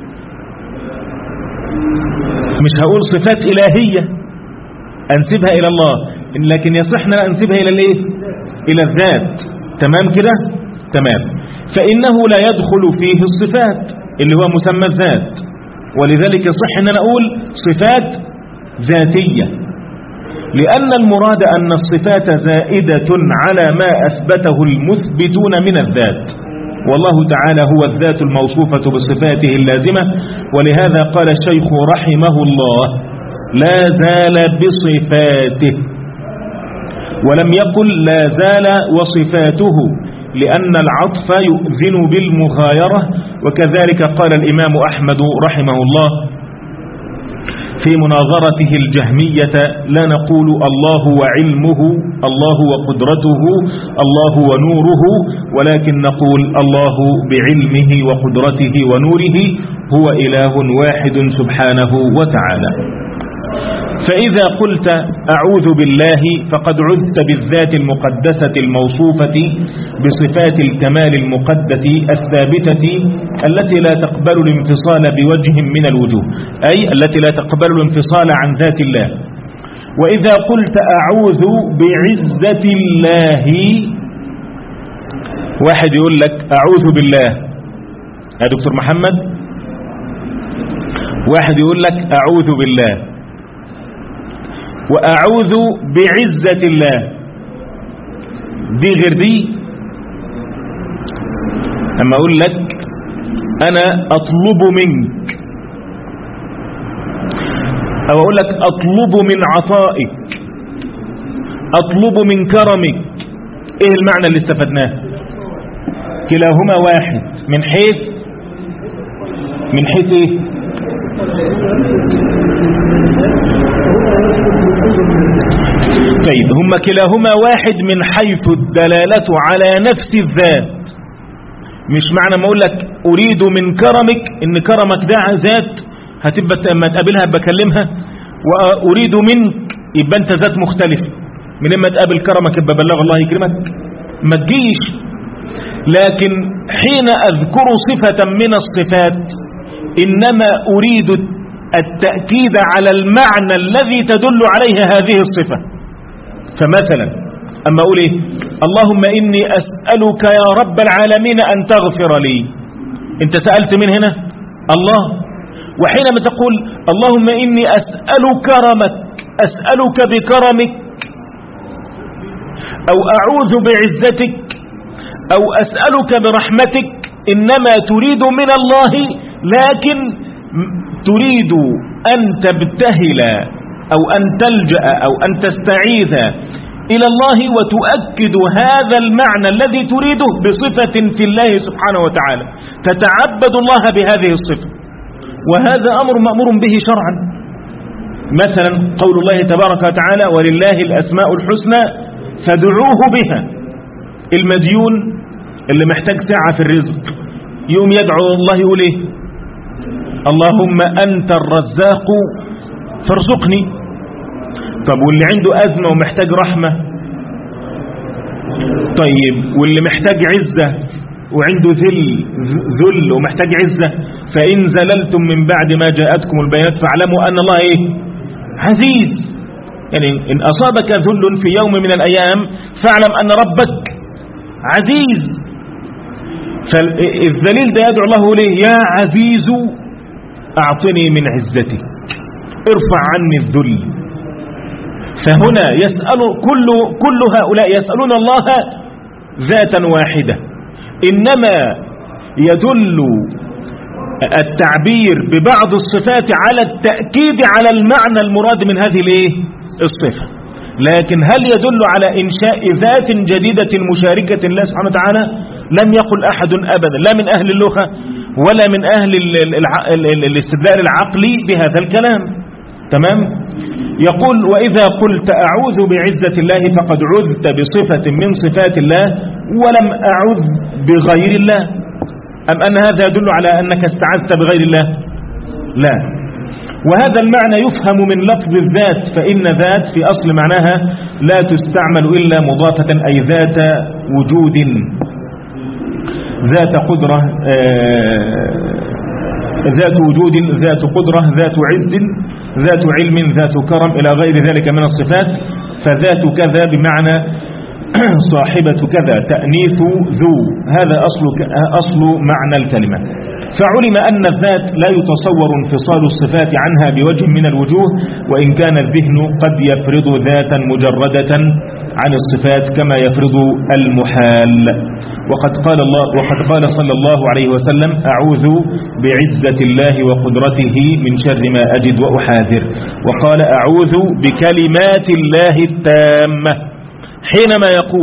مش هقول صفات الهية انسبها الى الله، لكن يصح ان انا انسبها الى الايه؟ الى الذات، تمام كده؟ تمام. فانه لا يدخل فيه الصفات اللي هو مسمى الذات، ولذلك يصح ان انا اقول صفات ذاتية، لأن المراد أن الصفات زائدة على ما أثبته المثبتون من الذات، والله تعالى هو الذات الموصوفة بصفاته اللازمة. ولهذا قال الشيخ رحمه الله لا زال بصفاته، ولم يقل لا زال وصفاته، لأن العطف يؤذن بالمغايرة. وكذلك قال الإمام أحمد رحمه الله في مناظرته الجهمية: لا نقول الله وعلمه، الله وقدرته، الله ونوره، ولكن نقول الله بعلمه وقدرته ونوره هو إله واحد سبحانه وتعالى. فإذا قلت أعوذ بالله فقد عذت بالذات المقدسة الموصوفة بصفات الكمال المقدس الثابتة التي لا تقبل الانفصال بوجه من الوجوه، أي التي لا تقبل الانفصال عن ذات الله. وإذا قلت أعوذ بعزة الله، واحد يقول لك أعوذ بالله يا دكتور محمد، واحد يقول لك أعوذ بالله، وأعوذ بعزة الله، دي غير دي. أما أقول لك أنا أطلب منك، أو أقول لك أطلب من عطائك، أطلب من كرمك، إيه المعنى اللي استفدناه؟ كلاهما واحد من حيث من حيث إيه؟ طيب هما كلاهما واحد من حيث الدلالة على نفس الذات. مش معنى ما اقول لك اريد من كرمك ان كرمك ده ذات هتبقى اما تقابلها بكلمها، واريد منك يبقى انت ذات مختلف. من اما تقابل كرمك يبقى بلغ الله يكرمك، ما تجيش. لكن حين اذكر صفة من الصفات انما اريد التأكيد على المعنى الذي تدل عليه هذه الصفة. فمثلا أما أقول إيه؟ اللهم إني أسألك يا رب العالمين أن تغفر لي، أنت سألت من هنا الله. وحينما تقول اللهم إني أسأل كرمك، أسألك بكرمك، أو أعوذ بعزتك، أو أسألك برحمتك، إنما تريد من الله، لكن تريد أن تبتهل أو أن تلجأ أو أن تستعيذ إلى الله وتؤكد هذا المعنى الذي تريده بصفة في الله سبحانه وتعالى، تتعبد الله بهذه الصفة. وهذا أمر مأمور به شرعا. مثلا قول الله تبارك وتعالى: ولله الأسماء الحسنى فادعوه بها. المديون اللي محتاج سعة في الرزق يوم يدعو الله يقول إيه؟ اللهم أنت الرزاق فارزقني. طب واللي عنده أزمة ومحتاج رحمة؟ طيب واللي محتاج عزة وعنده ذل ذل ومحتاج عزة؟ فإن زللتم من بعد ما جاءتكم البينات فاعلموا أن الله إيه؟ عزيز. يعني إن أصابك ذل في يوم من الأيام فاعلم أن ربك عزيز. فالذليل ده يدعو الله ليه؟ يا عزيز أعطني من عزتك، ارفع عني الذل. فهنا يسأل كل, كل هؤلاء يسألون الله ذاتا واحدة، إنما يدل التعبير ببعض الصفات على التأكيد على المعنى المراد من هذه الصفة. لكن هل يدل على إنشاء ذات جديدة مشاركة الله سبحانه وتعالى؟ لم يقل أحد أبدا، لا من أهل اللغة ولا من أهل الاستدلال العقلي بهذا الكلام. تمام؟ يقول: وإذا قلت أعوذ بعزة الله فقد عذت بصفة من صفات الله ولم أعذ بغير الله. أم أن هذا يدل على أنك استعذت بغير الله؟ لا. وهذا المعنى يفهم من لفظ الذات، فإن ذات في أصل معناها لا تستعمل إلا مضافة، أي ذات وجود، ذات قدرة، ذات وجود، ذات قدرة، ذات عز، ذات علم، ذات كرم، إلى غير ذلك من الصفات. فذات كذا بمعنى صاحبة كذا، تأنيث ذو، هذا أصل, أصل معنى الكلمة. فعلم أن الذات لا يتصور انفصال الصفات عنها بوجه من الوجوه، وإن كان الذهن قد يفرض ذاتا مجردة عن الصفات كما يفرض المحال. وقد قال الله وقد قال صلى الله عليه وسلم: أعوذ بعزة الله وقدرته من شر ما أجد وأحاذر. وقال: أعوذ بكلمات الله التامة. حينما يقول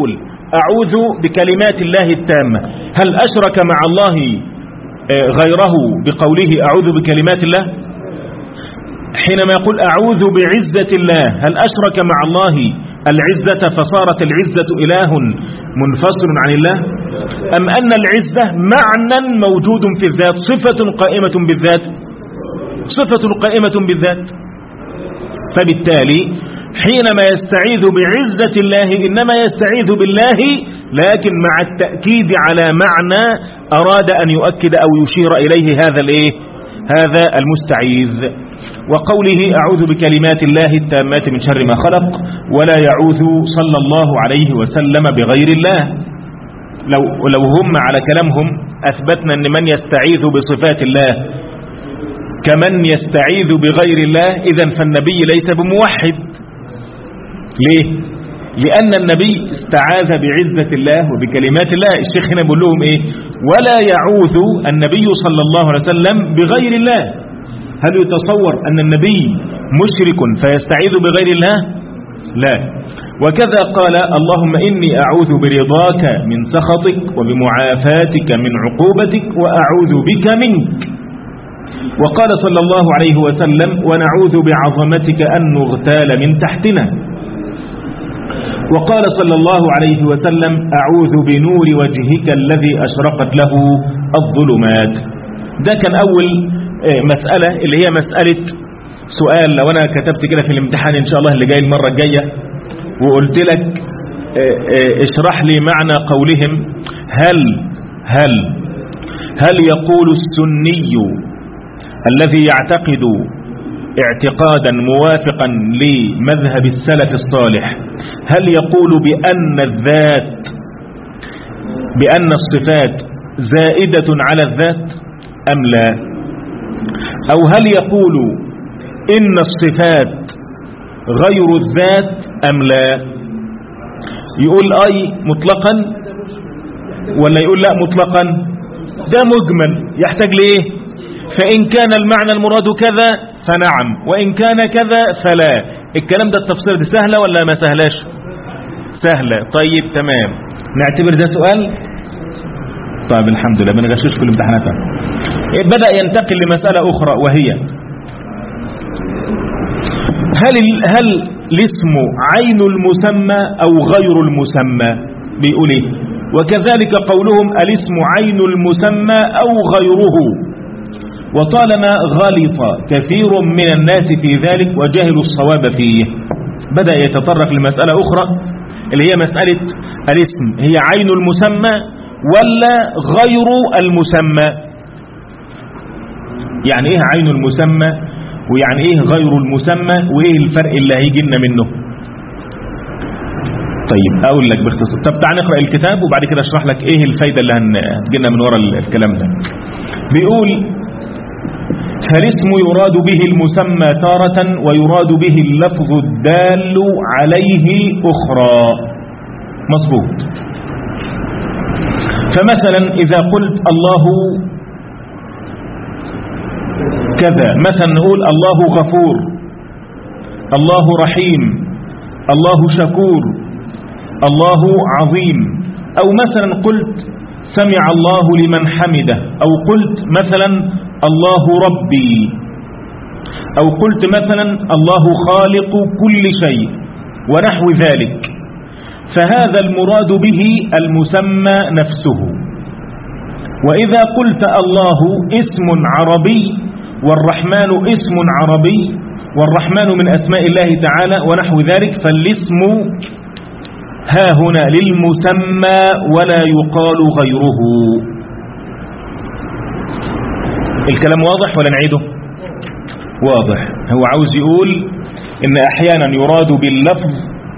أعوذ بكلمات الله التامة، هل أشرك مع الله غيره بقوله أعوذ بكلمات الله؟ حينما يقول أعوذ بعزة الله، هل أشرك مع الله العزة فصارت العزة إله منفصل عن الله؟ أم أن العزة معنى موجود في الذات، صفة قائمة بالذات، صفة قائمة بالذات؟ فبالتالي حينما يستعيذ بعزة الله إنما يستعيذ بالله، لكن مع التأكيد على معنى أراد أن يؤكد أو يشير إليه هذا الإيه؟ هذا المستعيذ. وقوله أعوذ بكلمات الله التامات من شر ما خلق، ولا يعوذ صلى الله عليه وسلم بغير الله. لو, لو هم على كلامهم أثبتنا أن من يستعيذ بصفات الله كمن يستعيذ بغير الله، إذن فالنبي ليس بموحد. ليه؟ لأن النبي استعاذ بعزة الله وبكلمات الله. الشيخ هنا بيقول لهم إيه؟ ولا يعوذ النبي صلى الله عليه وسلم بغير الله. هل يتصور أن النبي مشرك فيستعيذ بغير الله؟ لا. وكذا قال اللهم إني أعوذ برضاك من سخطك وبمعافاتك من عقوبتك وأعوذ بك منك. وقال صلى الله عليه وسلم ونعوذ بعظمتك أن نغتال من تحتنا. وقال صلى الله عليه وسلم أعوذ بنور وجهك الذي أشرقت له الظلمات. ده كان أول مسألة اللي هي مسألة سؤال. لو أنا كتبت كده في الامتحان إن شاء الله اللي جاي المرة الجاية وقلت لك اشرح لي معنى قولهم هل هل هل يقول السني الذي يعتقد اعتقادا موافقا لمذهب السلف الصالح، هل يقول بأن الذات بأن الصفات زائدة على الذات أم لا؟ أو هل يقول إن الصفات غير الذات أم لا؟ يقول أي مطلقا ولا يقول لا مطلقا؟ ده مجمل يحتاج ليه؟ فإن كان المعنى المراد كذا فنعم، وإن كان كذا فلا. الكلام ده التفسير دي سهلة ولا ما سهلاش؟ سهلة. طيب تمام، نعتبر ده سؤال. طيب الحمد لله بنغشش في الامتحانات. بدأ ينتقل لمسألة أخرى وهي هل هل الاسم عين المسمى أو غير المسمى؟ بيقول ايه؟ وكذلك قولهم الاسم عين المسمى أو غيره. وطالما غلط كثير من الناس في ذلك وجهلوا الصواب فيه، بدأ يتطرق لمسألة أخرى اللي هي مسألة الاسم هي عين المسمى ولا غير المسمى. يعني ايه عين المسمى ويعني ايه غير المسمى وايه الفرق اللي هيجي لنا منه؟ طيب اقول لك باختصار. طب تعال نقرأ الكتاب وبعد كده اشرح لك ايه الفايدة اللي هتجي لنا من وراء الكلام ده. بيقول فالاسم يراد به المسمى تارة ويراد به اللفظ الدال عليه أخرى. مظبوط. فمثلا إذا قلت الله كذا، مثلا نقول الله غفور، الله رحيم، الله شكور، الله عظيم. أو مثلا قلت سمع الله لمن حمده، أو قلت مثلا الله ربي، أو قلت مثلا الله خالق كل شيء ونحو ذلك، فهذا المراد به المسمى نفسه. وإذا قلت الله اسم عربي والرحمن اسم عربي والرحمن من أسماء الله تعالى ونحو ذلك، فالاسم ها هنا للمسمى ولا يقال غيره. الكلام واضح ولا نعيده؟ واضح. هو عاوز يقول إن أحيانا يراد باللفظ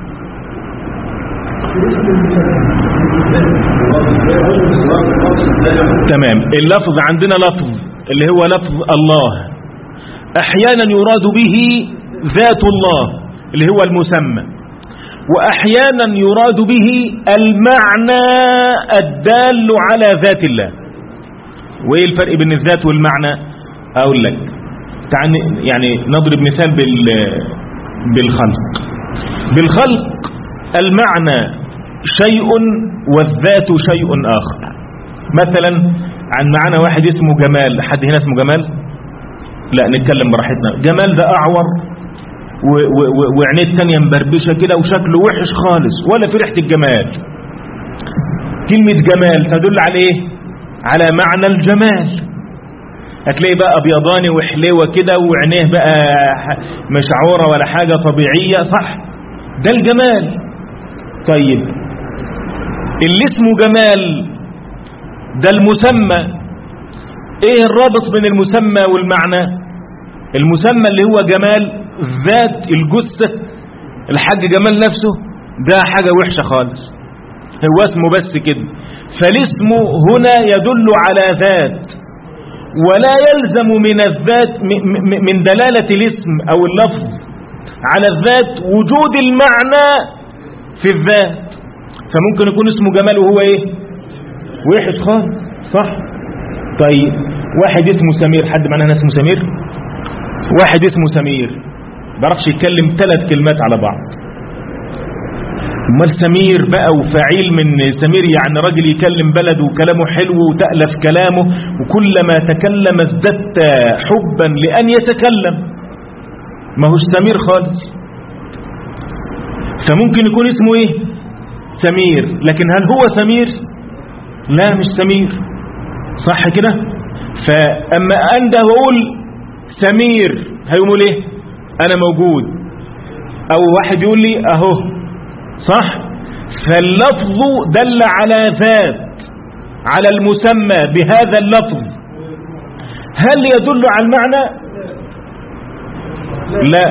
تمام. اللفظ عندنا لفظ اللي هو لفظ الله، أحيانا يراد به ذات الله اللي هو المسمى، وأحيانا يراد به المعنى الدال على ذات الله. وإيه الفرق بين الذات والمعنى؟ أقول لك. تعال يعني نضرب مثال بال بالخلق. بالخلق المعنى شيء والذات شيء آخر. مثلا عن معنا واحد اسمه جمال، حد هنا اسمه جمال؟ لا نتكلم براحتنا. جمال ده أعور وعينيه التانية مبربشة كده وشكله وحش خالص ولا في ريحة الجمال. كلمة جمال تدل على ايه؟ على معنى الجمال. هتلاقي بقى ابيضاني وحلوة كده وعينيه بقى مش عورة ولا حاجة طبيعية، صح؟ ده الجمال. طيب اللي اسمه جمال ده المسمى، ايه الرابط بين المسمى والمعنى؟ المسمى اللي هو جمال ذات الجثة، الحاج جمال نفسه ده حاجة وحشة خالص، هو اسمه بس كده. فالاسم هنا يدل على ذات، ولا يلزم من الذات من دلالة الاسم أو اللفظ على الذات وجود المعنى في الذات. فممكن يكون اسمه جمال وهو ايه؟ وحش خالص، صح؟ طيب واحد اسمه سمير، حد معنا هنا اسمه سمير؟ واحد اسمه سمير بعرفش يتكلم ثلاث كلمات على بعض. امال سمير بقى وفعيل من سمير، يعني راجل يكلم بلده وكلامه حلو وتألف كلامه، وكلما تكلم ازددت حبا لأن يتكلم. ما هوش سمير خالص. فممكن يكون اسمه ايه؟ سمير، لكن هل هو سمير؟ لا مش سمير، صح كده؟ فأما أنده وأقول سمير هيقول ايه؟ أنا موجود، أو واحد يقول لي أهو، صح؟ فاللفظ دل على ذات، على المسمى بهذا اللفظ. هل يدل على المعنى؟ لا.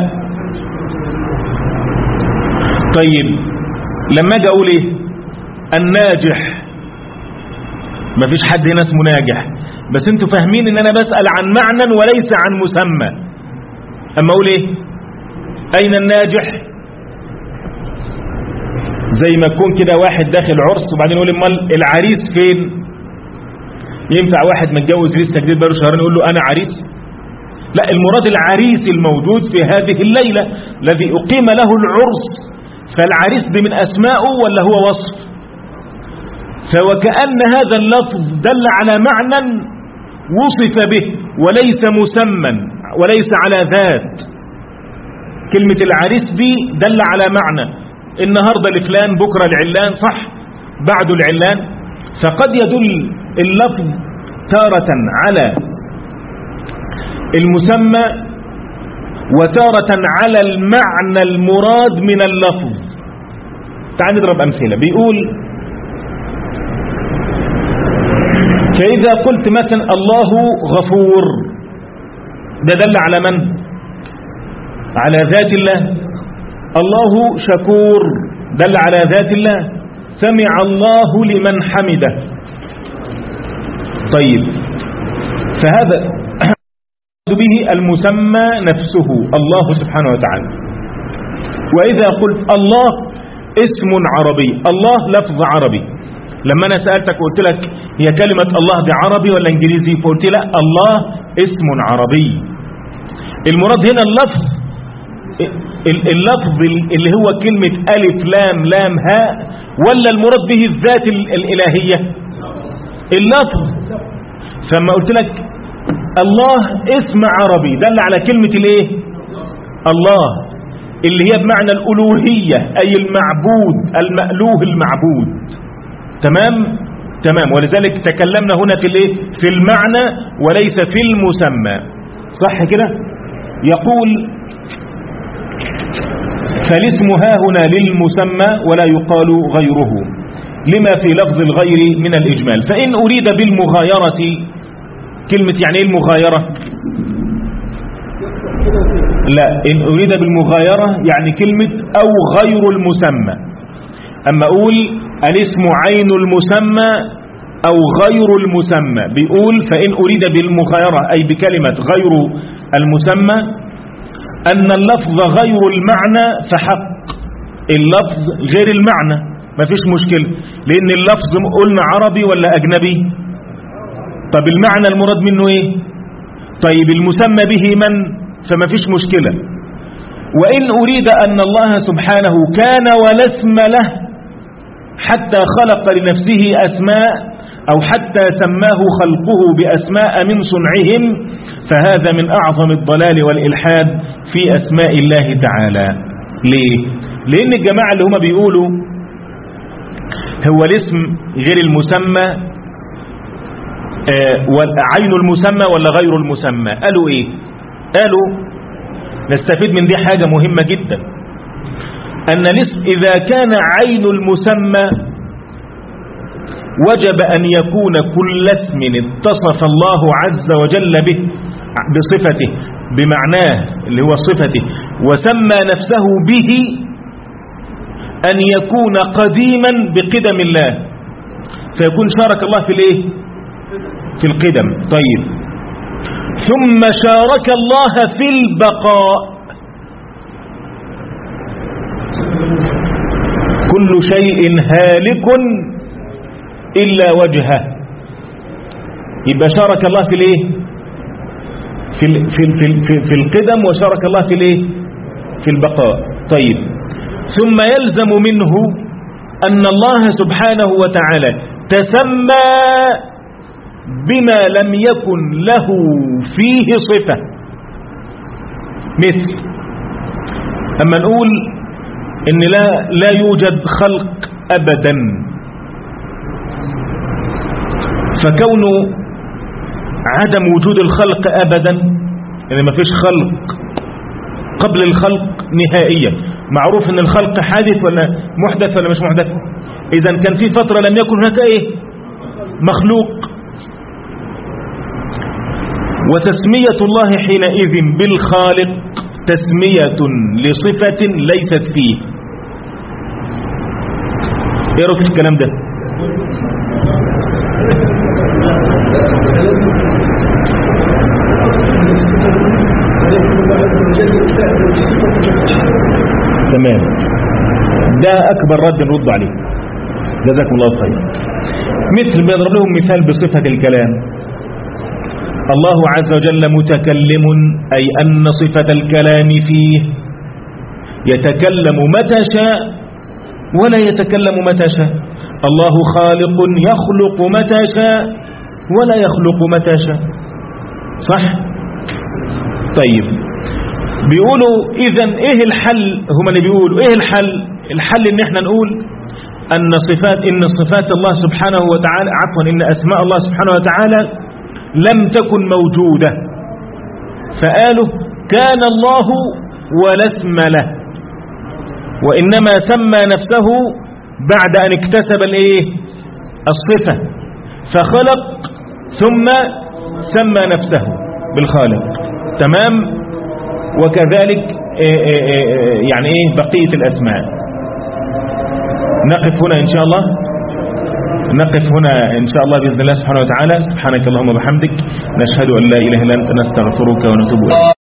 طيب لما اجي اقول ايه؟ الناجح، مفيش حد هنا اسمه ناجح، بس انتوا فاهمين ان انا بسأل عن معنى وليس عن مسمى. اما اقول ايه؟ اين الناجح؟ زي ما يكون كده واحد داخل عرس وبعدين يقول امال العريس فين؟ ينفع واحد متجوز لسه جديد بقاله شهرين يقول له انا عريس؟ لا، المراد العريس الموجود في هذه الليلة الذي اقيم له العرس. فالعريس دي من اسمائه ولا هو وصف؟ فوكأن هذا اللفظ دل على معنى وصف به وليس مسمى وليس على ذات. كلمة العريس دي دل على معنى، النهاردة لفلان بكرة العلان، صح؟ بعد العلان. فقد يدل اللفظ تارة على المسمى وتارة على المعنى المراد من اللفظ. تعال نضرب أمثلة. بيقول فإذا قلت مثلا الله غفور، ده دل على من؟ على ذات الله. الله شكور دل على ذات الله. سمع الله لمن حمده. طيب فهذا به المسمى نفسه الله سبحانه وتعالى. وإذا قلت الله اسم عربي، الله لفظ عربي. لما أنا سألتك وقلت لك هي كلمة الله دي عربي ولا إنجليزي؟ فقلت لا، الله اسم عربي. المراد هنا اللفظ، اللفظ اللي هو كلمة ألف لام لام هاء، ولا المراد به الذات الإلهية؟ اللفظ. فما قلت لك الله اسم عربي دل على كلمة الايه؟ الله، اللي هي بمعنى الألوهية، أي المعبود المألوه المعبود. تمام تمام. ولذلك تكلمنا هنا في الايه؟ في المعنى وليس في المسمى، صح كده؟ يقول فالاسم ها هنا للمسمى ولا يقال غيره لما في لفظ الغير من الإجمال. فإن أريد بالمغايرة، كلمة يعني ايه المغايرة؟ لا، إن أريد بالمغايرة يعني كلمة أو غير المسمى. أما أقول الاسم عين المسمى أو غير المسمى، بيقول فإن أريد بالمغايرة أي بكلمة غير المسمى أن اللفظ غير المعنى فحق. اللفظ غير المعنى ما فيش مشكلة، لأن اللفظ قلنا عربي ولا أجنبي؟ طب المعنى المراد منه إيه؟ طيب المسمى به من؟ فما فيش مشكلة. وإن أريد أن الله سبحانه كان ولا اسم له حتى خلق لنفسه أسماء أو حتى سماه خلقه بأسماء من صنعهم، فهذا من أعظم الضلال والإلحاد في أسماء الله تعالى. ليه؟ لأن الجماعة اللي هم بيقولوا هو الاسم غير المسمى عين المسمى ولا غير المسمى، قالوا ايه؟ قالوا نستفيد من دي حاجة مهمة جدا، ان الاسم اذا كان عين المسمى وجب ان يكون كل اسم اتصف الله عز وجل به بصفته بمعناه اللي هو صفته وسمى نفسه به ان يكون قديما بقدم الله، فيكون شارك الله في الايه؟ في القدم. طيب، ثم شارك الله في البقاء. كل شيء هالك إلا وجهه، يبقى شارك الله في الايه؟ في في في في القدم، وشارك الله في الايه؟ في البقاء. طيب، ثم يلزم منه أن الله سبحانه وتعالى تسمى بما لم يكن له فيه صفة، مثل أما نقول إن لا لا يوجد خلق أبدا، فكون عدم وجود الخلق أبدا يعني ما فيش خلق قبل الخلق نهائيا، معروف ان الخلق حادث ولا محدث ولا مش محدث، اذا كان في فترة لم يكن هناك ايه؟ مخلوق. وتسمية الله حينئذ بالخالق تسمية لصفة ليست فيه. ايه رأيك في الكلام ده؟ تمام، ده أكبر رد نرد عليه، جزاكم الله خير. مثل ما يضرب لهم مثال بصفة الكلام، الله عز وجل متكلم، أي أن صفة الكلام فيه يتكلم متى شاء ولا يتكلم متى شاء. الله خالق يخلق متى شاء ولا يخلق متى شاء، صح؟ طيب، بيقولوا إذن إيه الحل؟ هم اللي بيقولوا إيه الحل؟ الحل إن إحنا نقول أن صفات إن صفات الله سبحانه وتعالى عفوا إن أسماء الله سبحانه وتعالى لم تكن موجودة، فقالوا كان الله ولا اسم له، وإنما سمى نفسه بعد أن اكتسب الإيه؟ الصفة، فخلق ثم سمى نفسه بالخالق. تمام؟ وكذلك يعني ايه بقية الأسماء. نقف هنا إن شاء الله، نقف هنا إن شاء الله بإذن الله سبحانه وتعالى. سبحانك اللهم وبحمدك، نشهد أن لا إله إلا أنت، نستغفرك ونتوب إليك.